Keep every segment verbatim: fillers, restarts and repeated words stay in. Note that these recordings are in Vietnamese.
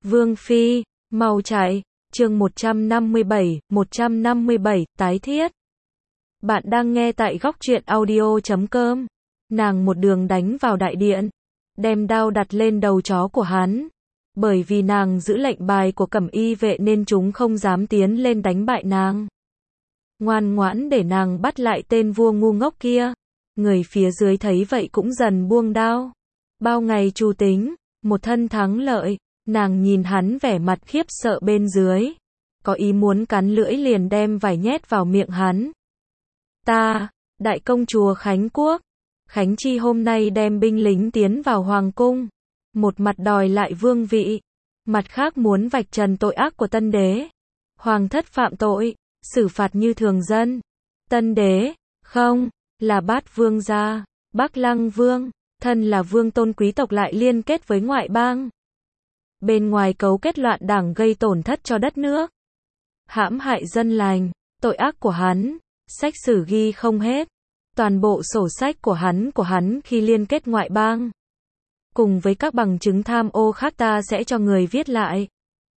Vương Phi, mau chạy, chương một trăm năm mươi bảy, một trăm năm mươi bảy, tái thiết. Bạn đang nghe tại góc truyện audio chấm com. Nàng một đường đánh vào đại điện, đem đao đặt lên đầu chó của hắn. Bởi vì nàng giữ lệnh bài của Cẩm Y vệ nên chúng không dám tiến lên đánh bại nàng. Ngoan ngoãn để nàng bắt lại tên vua ngu ngốc kia. Người phía dưới thấy vậy cũng dần buông đao. Bao ngày chu tính, một thân thắng lợi, nàng nhìn hắn vẻ mặt khiếp sợ bên dưới. Có ý muốn cắn lưỡi liền đem vài nhét vào miệng hắn. Ta, đại công chúa Khánh Quốc, Khánh Chi hôm nay đem binh lính tiến vào hoàng cung. Một mặt đòi lại vương vị, mặt khác muốn vạch trần tội ác của tân đế. Hoàng thất phạm tội, xử phạt như thường dân. Tân đế, không, là bát vương gia, Bắc Lăng vương, thân là vương tôn quý tộc lại liên kết với ngoại bang. Bên ngoài cấu kết loạn đảng gây tổn thất cho đất nước. Hãm hại dân lành, tội ác của hắn, sách sử ghi không hết. Toàn bộ sổ sách của hắn của hắn khi liên kết ngoại bang. Cùng với các bằng chứng tham ô khác ta sẽ cho người viết lại.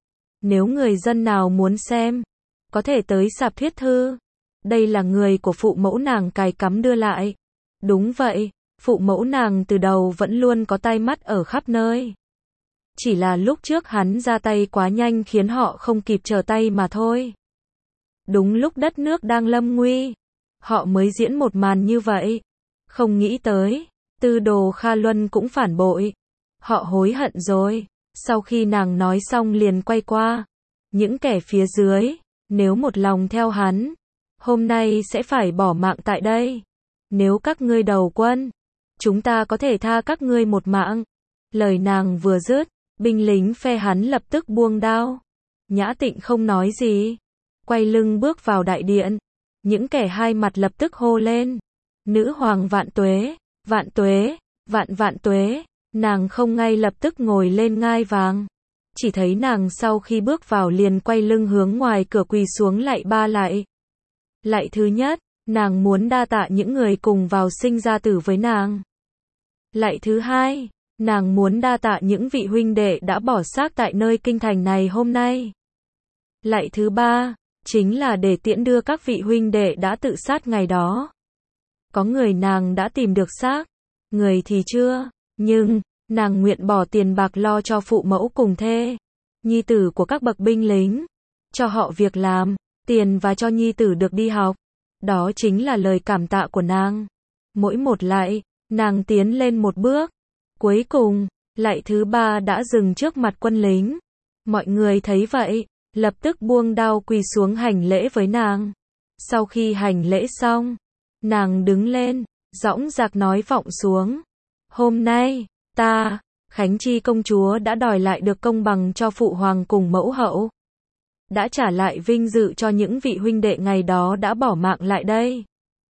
Nếu người dân nào muốn xem, có thể tới sạp thuyết thư. Đây là người của phụ mẫu nàng cài cắm đưa lại. Đúng vậy, phụ mẫu nàng từ đầu vẫn luôn có tai mắt ở khắp nơi. Chỉ là lúc trước hắn ra tay quá nhanh khiến họ không kịp trở tay mà thôi. Đúng lúc đất nước đang lâm nguy, họ mới diễn một màn như vậy. Không nghĩ tới, Tư Đồ Kha Luân cũng phản bội. Họ hối hận rồi. Sau khi nàng nói xong liền quay qua. Những kẻ phía dưới, nếu một lòng theo hắn, hôm nay sẽ phải bỏ mạng tại đây. Nếu các ngươi đầu quân, chúng ta có thể tha các ngươi một mạng. Lời nàng vừa dứt, binh lính phe hắn lập tức buông đao. Nhã Tịnh không nói gì, quay lưng bước vào đại điện. Những kẻ hai mặt lập tức hô lên. Nữ hoàng vạn tuế, vạn tuế, vạn vạn tuế. Nàng không ngay lập tức ngồi lên ngai vàng. Chỉ thấy nàng sau khi bước vào liền quay lưng hướng ngoài cửa quỳ xuống lạy ba lạy. Lạy thứ nhất, nàng muốn đa tạ những người cùng vào sinh ra tử với nàng. Lạy thứ hai, nàng muốn đa tạ những vị huynh đệ đã bỏ xác tại nơi kinh thành này hôm nay. Lạy thứ ba, chính là để tiễn đưa các vị huynh đệ đã tự sát ngày đó. Có người nàng đã tìm được xác, người thì chưa, nhưng, nàng nguyện bỏ tiền bạc lo cho phụ mẫu cùng thê, nhi tử của các bậc binh lính, cho họ việc làm, tiền và cho nhi tử được đi học. Đó chính là lời cảm tạ của nàng. Mỗi một lạy, nàng tiến lên một bước. Cuối cùng, lạy thứ ba đã dừng trước mặt quân lính. Mọi người thấy vậy, lập tức buông đao quỳ xuống hành lễ với nàng. Sau khi hành lễ xong, nàng đứng lên, dõng dạc nói vọng xuống. Hôm nay, ta, Khánh Chi công chúa đã đòi lại được công bằng cho phụ hoàng cùng mẫu hậu. Đã trả lại vinh dự cho những vị huynh đệ ngày đó đã bỏ mạng lại đây.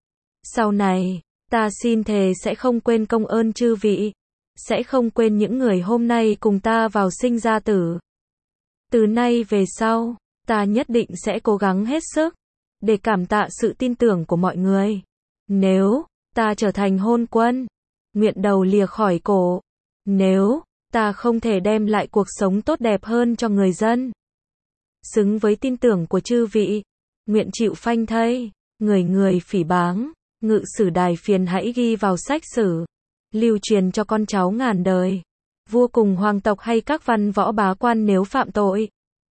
Sau này, ta xin thề sẽ không quên công ơn chư vị. Sẽ không quên những người hôm nay cùng ta vào sinh ra tử. Từ nay về sau, ta nhất định sẽ cố gắng hết sức, để cảm tạ sự tin tưởng của mọi người. Nếu, ta trở thành hôn quân, nguyện đầu lìa khỏi cổ. Nếu, ta không thể đem lại cuộc sống tốt đẹp hơn cho người dân, xứng với tin tưởng của chư vị, nguyện chịu phanh thây, người người phỉ báng, ngự sử đài phiền hãy ghi vào sách sử, lưu truyền cho con cháu ngàn đời. Vua cùng hoàng tộc hay các văn võ bá quan nếu phạm tội,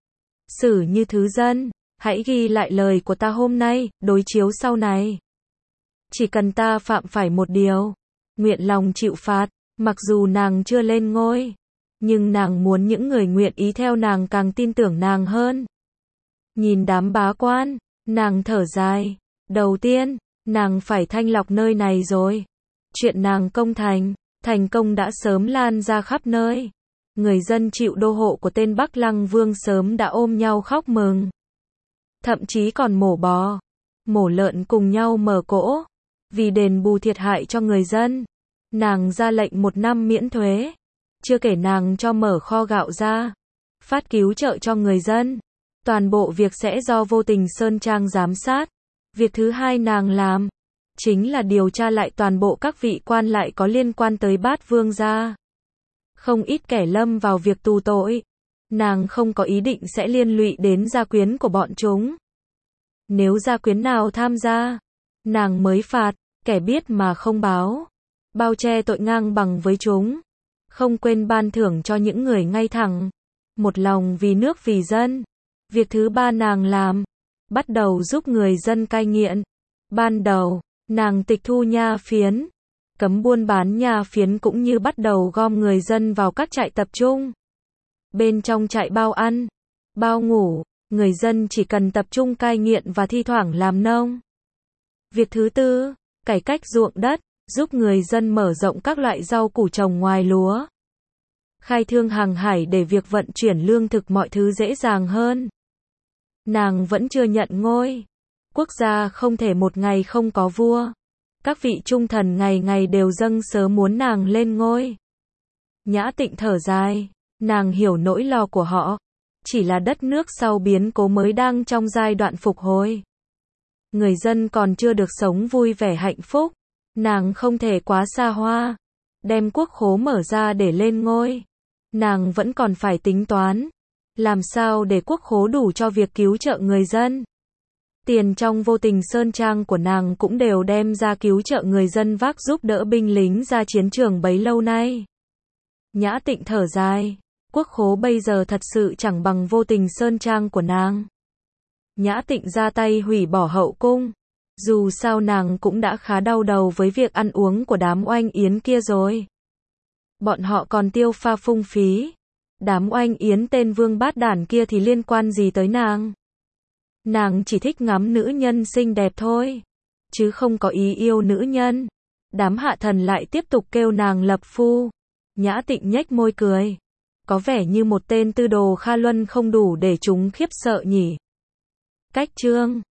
xử như thứ dân, hãy ghi lại lời của ta hôm nay, đối chiếu sau này. Chỉ cần ta phạm phải một điều, nguyện lòng chịu phạt, mặc dù nàng chưa lên ngôi, nhưng nàng muốn những người nguyện ý theo nàng càng tin tưởng nàng hơn. Nhìn đám bá quan, nàng thở dài. Đầu tiên, nàng phải thanh lọc nơi này rồi. Chuyện nàng công thành, thành công đã sớm lan ra khắp nơi. Người dân chịu đô hộ của tên Bắc Lăng vương sớm đã ôm nhau khóc mừng. Thậm chí còn mổ bò, mổ lợn cùng nhau mở cỗ. Vì đền bù thiệt hại cho người dân, nàng ra lệnh một năm miễn thuế. Chưa kể nàng cho mở kho gạo ra, phát cứu trợ cho người dân. Toàn bộ việc sẽ do Vô Tình Sơn Trang giám sát. Việc thứ hai nàng làm, chính là điều tra lại toàn bộ các vị quan lại có liên quan tới Bát Vương gia. Không ít kẻ lâm vào việc tù tội, Nàng không có ý định sẽ liên lụy đến gia quyến của bọn chúng. Nếu gia quyến nào tham gia, nàng mới phạt, kẻ biết mà không báo. Bao che tội ngang bằng với chúng. Không quên ban thưởng cho những người ngay thẳng. Một lòng vì nước vì dân. Việc thứ ba nàng làm, bắt đầu giúp người dân cai nghiện. Ban đầu, nàng tịch thu nha phiến, cấm buôn bán nha phiến cũng như bắt đầu gom người dân vào các trại tập trung. Bên trong trại bao ăn, bao ngủ, người dân chỉ cần tập trung cai nghiện và thi thoảng làm nông. Việc thứ tư, cải cách ruộng đất, giúp người dân mở rộng các loại rau củ trồng ngoài lúa. Khai thương hàng hải để việc vận chuyển lương thực mọi thứ dễ dàng hơn. Nàng vẫn chưa nhận ngôi. Quốc gia không thể một ngày không có vua. Các vị trung thần ngày ngày đều dâng sớ muốn nàng lên ngôi. Nhã Tịnh thở dài, nàng hiểu nỗi lo của họ. Chỉ là đất nước sau biến cố mới đang trong giai đoạn phục hồi. Người dân còn chưa được sống vui vẻ hạnh phúc. Nàng không thể quá xa hoa. Đem quốc khố mở ra để lên ngôi. Nàng vẫn còn phải tính toán. Làm sao để quốc khố đủ cho việc cứu trợ người dân. Tiền trong Vô Tình Sơn Trang của nàng cũng đều đem ra cứu trợ người dân vác giúp đỡ binh lính ra chiến trường bấy lâu nay. Nhã Tịnh thở dài. Quốc khố bây giờ thật sự chẳng bằng Vô Tình Sơn Trang của nàng. Nhã Tịnh ra tay hủy bỏ hậu cung. Dù sao nàng cũng đã khá đau đầu với việc ăn uống của đám oanh yến kia rồi. Bọn họ còn tiêu pha phung phí. Đám oanh yến tên vương bát đản kia thì liên quan gì tới nàng. Nàng chỉ thích ngắm nữ nhân xinh đẹp thôi. Chứ không có ý yêu nữ nhân. Đám hạ thần lại tiếp tục kêu nàng lập phu. Nhã Tịnh nhếch môi cười. Có vẻ như một tên tư đồ Kha Luân không đủ để chúng khiếp sợ nhỉ. Cách chương